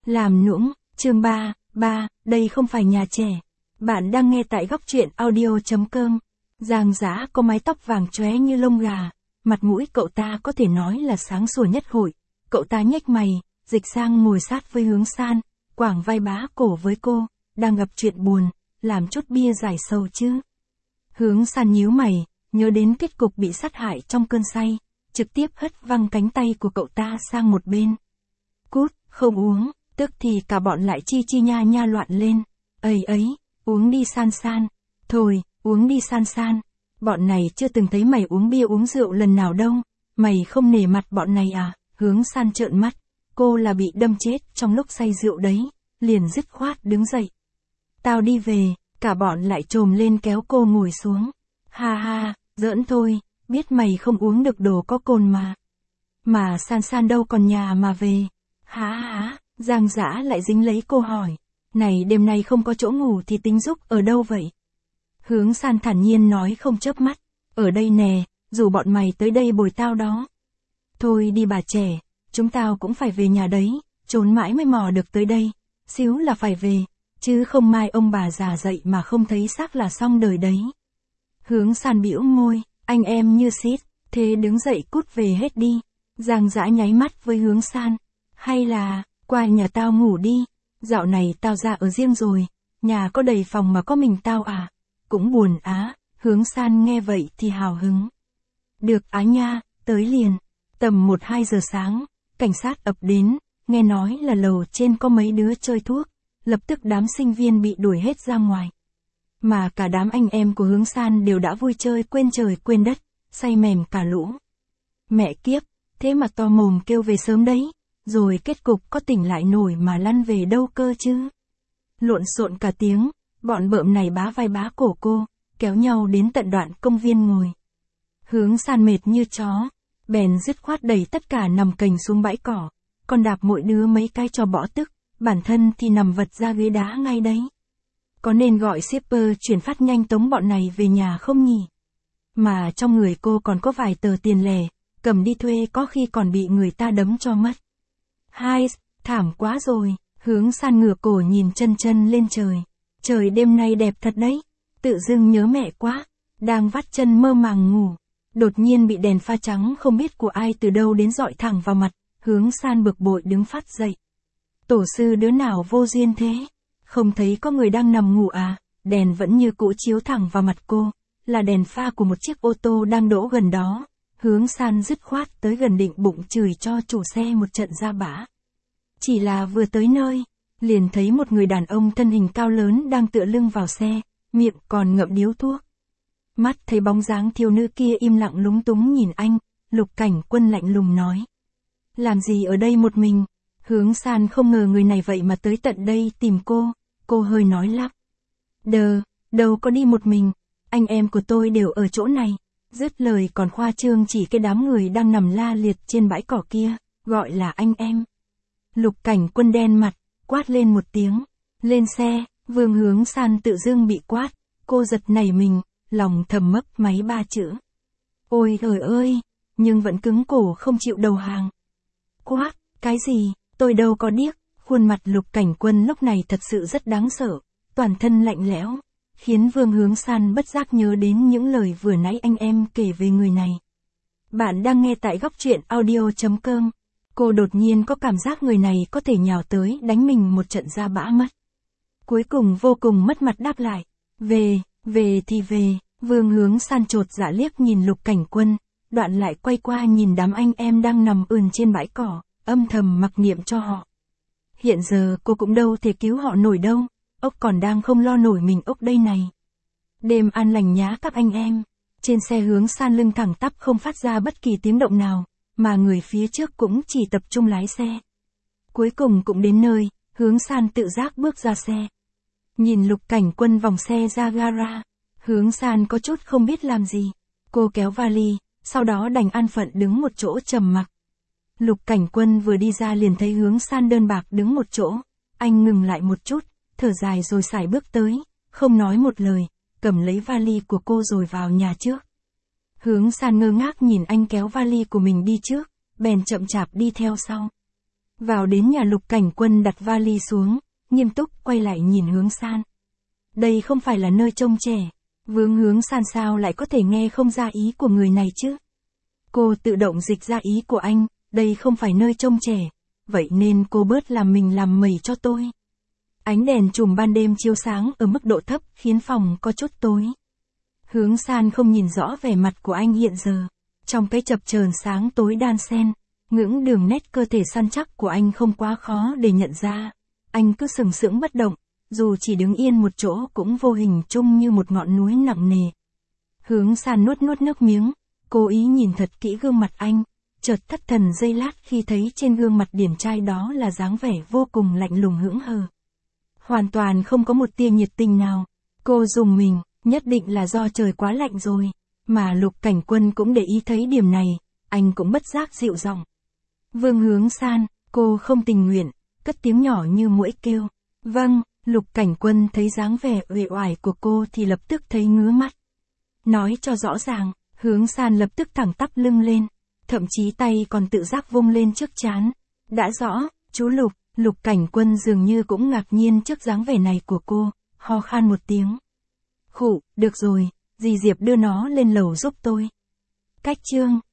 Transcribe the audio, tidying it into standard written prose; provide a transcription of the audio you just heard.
Làm nũng, chương 3, đây không phải nhà trẻ. Bạn đang nghe tại góc truyện audio.com. Giang Dã có mái tóc vàng chóe như lông gà, mặt mũi cậu ta có thể nói là sáng sủa nhất hội. Cậu ta nhếch mày, dịch sang ngồi sát với Hướng San, quàng vai bá cổ với cô, đang gặp chuyện buồn, làm chút bia giải sầu chứ. Hướng San nhíu mày, nhớ đến kết cục bị sát hại trong cơn say, trực tiếp hất văng cánh tay của cậu ta sang một bên. Cút, không uống. Tức thì cả bọn lại chi chi nha nha loạn lên. Ấy, uống đi San San. Thôi, uống đi San San. Bọn này chưa từng thấy mày uống bia uống rượu lần nào đâu. Mày không nể mặt bọn này à? Hướng San trợn mắt. Cô là bị đâm chết trong lúc say rượu đấy. Liền dứt khoát đứng dậy. Tao đi về. Cả bọn lại trồm lên kéo cô ngồi xuống. Ha, giỡn thôi. Biết mày không uống được đồ có cồn mà. Mà San San đâu còn nhà mà về. Hả? Giang Dã lại dính lấy cô hỏi. Này đêm nay không có chỗ ngủ thì tính giúp ở đâu vậy? Hướng San thản nhiên nói không chớp mắt. Ở đây nè, dù bọn mày tới đây bồi tao đó. Thôi đi bà trẻ, chúng tao cũng phải về nhà đấy, trốn mãi mới mò được tới đây. Xíu là phải về, chứ không mai ông bà già dậy mà không thấy xác là xong đời đấy. Hướng San bĩu môi, anh em như xít, thế đứng dậy cút về hết đi. Giang Dã nháy mắt với Hướng San. Hay là, qua nhà tao ngủ đi, dạo này tao ra ở riêng rồi, nhà có đầy phòng mà có mình tao à, cũng buồn á. Hướng San nghe vậy thì hào hứng. Được á nha, tới liền. Tầm 1-2 giờ sáng, cảnh sát ập đến, nghe nói là lầu trên có mấy đứa chơi thuốc, lập tức đám sinh viên bị đuổi hết ra ngoài. Mà cả đám anh em của Hướng San đều đã vui chơi quên trời quên đất, say mềm cả lũ. Mẹ kiếp, thế mà to mồm kêu về sớm đấy. Rồi kết cục có tỉnh lại nổi mà lăn về đâu cơ chứ. Lộn xộn cả tiếng, bọn bợm này bá vai bá cổ cô, kéo nhau đến tận đoạn công viên ngồi. Hướng San mệt như chó, bèn dứt khoát đẩy tất cả nằm cành xuống bãi cỏ, còn đạp mỗi đứa mấy cái cho bỏ tức, bản thân thì nằm vật ra ghế đá ngay đấy. Có nên gọi shipper chuyển phát nhanh tống bọn này về nhà không nhỉ? Mà trong người cô còn có vài tờ tiền lẻ, cầm đi thuê có khi còn bị người ta đấm cho mất. Hai, thảm quá rồi. Hướng San ngửa cổ nhìn chân lên trời. Trời đêm nay đẹp thật đấy. Tự dưng nhớ mẹ quá. Đang vắt chân mơ màng ngủ. Đột nhiên bị đèn pha trắng không biết của ai từ đâu đến dọi thẳng vào mặt. Hướng San bực bội đứng phát dậy. Tổ sư đứa nào vô duyên thế? Không thấy có người đang nằm ngủ à? Đèn vẫn như cũ chiếu thẳng vào mặt cô. Là đèn pha của một chiếc ô tô đang đỗ gần đó. Hướng San dứt khoát tới gần định bụng chửi cho chủ xe một trận ra bã. Chỉ là vừa tới nơi, liền thấy một người đàn ông thân hình cao lớn đang tựa lưng vào xe, miệng còn ngậm điếu thuốc. Mắt thấy bóng dáng thiếu nữ kia im lặng lúng túng nhìn anh, Lục Cảnh Quân lạnh lùng nói. Làm gì ở đây một mình? Hướng San không ngờ người này vậy mà tới tận đây tìm cô hơi nói lắp. Đâu có đi một mình, anh em của tôi đều ở chỗ này. Dứt lời còn khoa trương chỉ cái đám người đang nằm la liệt trên bãi cỏ kia, gọi là anh em. Lục Cảnh Quân đen mặt, quát lên một tiếng. Lên xe, Vương Hướng San tự dưng bị quát, cô giật nảy mình, lòng thầm mấp máy 3 chữ. Ôi trời ơi, nhưng vẫn cứng cổ không chịu đầu hàng. Quát, cái gì, tôi đâu có điếc. Khuôn mặt Lục Cảnh Quân lúc này thật sự rất đáng sợ, toàn thân lạnh lẽo. Khiến Vương Hướng San bất giác nhớ đến những lời vừa nãy anh em kể về người này. Bạn đang nghe tại góc truyện audio.com. Cô đột nhiên có cảm giác người này có thể nhào tới đánh mình một trận ra bã mất. Cuối cùng vô cùng mất mặt đáp lại. Về thì về. Vương Hướng San chột dạ liếc nhìn Lục Cảnh Quân, đoạn lại quay qua nhìn đám anh em đang nằm ườn trên bãi cỏ, âm thầm mặc niệm cho họ. Hiện giờ cô cũng đâu thể cứu họ nổi đâu. Ốc còn đang không lo nổi mình ốc đây này. Đêm an lành nhá các anh em. Trên xe Hướng San lưng thẳng tắp không phát ra bất kỳ tiếng động nào, mà người phía trước cũng chỉ tập trung lái xe. Cuối cùng cũng đến nơi, Hướng San tự giác bước ra xe. Nhìn Lục Cảnh Quân vòng xe ra gara, Hướng San có chút không biết làm gì. Cô kéo vali, sau đó đành an phận đứng một chỗ trầm mặc. Lục Cảnh Quân vừa đi ra liền thấy Hướng San đơn bạc đứng một chỗ. Anh ngừng lại một chút, thở dài rồi sải bước tới, không nói một lời, cầm lấy vali của cô rồi vào nhà trước. Hướng San ngơ ngác nhìn anh kéo vali của mình đi trước, bèn chậm chạp đi theo sau. Vào đến nhà Lục Cảnh Quân đặt vali xuống, nghiêm túc quay lại nhìn Hướng San. Đây không phải là nơi trông trẻ. Hướng San sao lại có thể nghe không ra ý của người này chứ? Cô tự động dịch ra ý của anh, đây không phải nơi trông trẻ. Vậy nên cô bớt làm mình làm mẩy cho tôi. Ánh đèn chùm ban đêm chiếu sáng ở mức độ thấp khiến phòng có chút tối. Hướng San không nhìn rõ vẻ mặt của anh hiện giờ. Trong cái chập chờn sáng tối đan xen, những đường nét cơ thể săn chắc của anh không quá khó để nhận ra. Anh cứ sừng sững bất động, dù chỉ đứng yên một chỗ cũng vô hình chung như một ngọn núi nặng nề. Hướng San nuốt nước miếng, cố ý nhìn thật kỹ gương mặt anh, chợt thất thần giây lát khi thấy trên gương mặt điển trai đó là dáng vẻ vô cùng lạnh lùng hững hờ. Hoàn toàn không có một tia nhiệt tình nào. Cô rùng mình, nhất định là do trời quá lạnh rồi. Mà Lục Cảnh Quân cũng để ý thấy điểm này, anh cũng bất giác dịu giọng. Hướng San, cô không tình nguyện, cất tiếng nhỏ như muỗi kêu. Vâng, Lục Cảnh Quân thấy dáng vẻ uể oải của cô thì lập tức thấy ngứa mắt. Nói cho rõ ràng, Hướng San lập tức thẳng tắp lưng lên, thậm chí tay còn tự giác vung lên trước trán. Đã rõ, chú Lục. Lục Cảnh Quân dường như cũng ngạc nhiên trước dáng vẻ này của cô, ho khan một tiếng. Khụ, được rồi, dì Diệp đưa nó lên lầu giúp tôi. Cách chương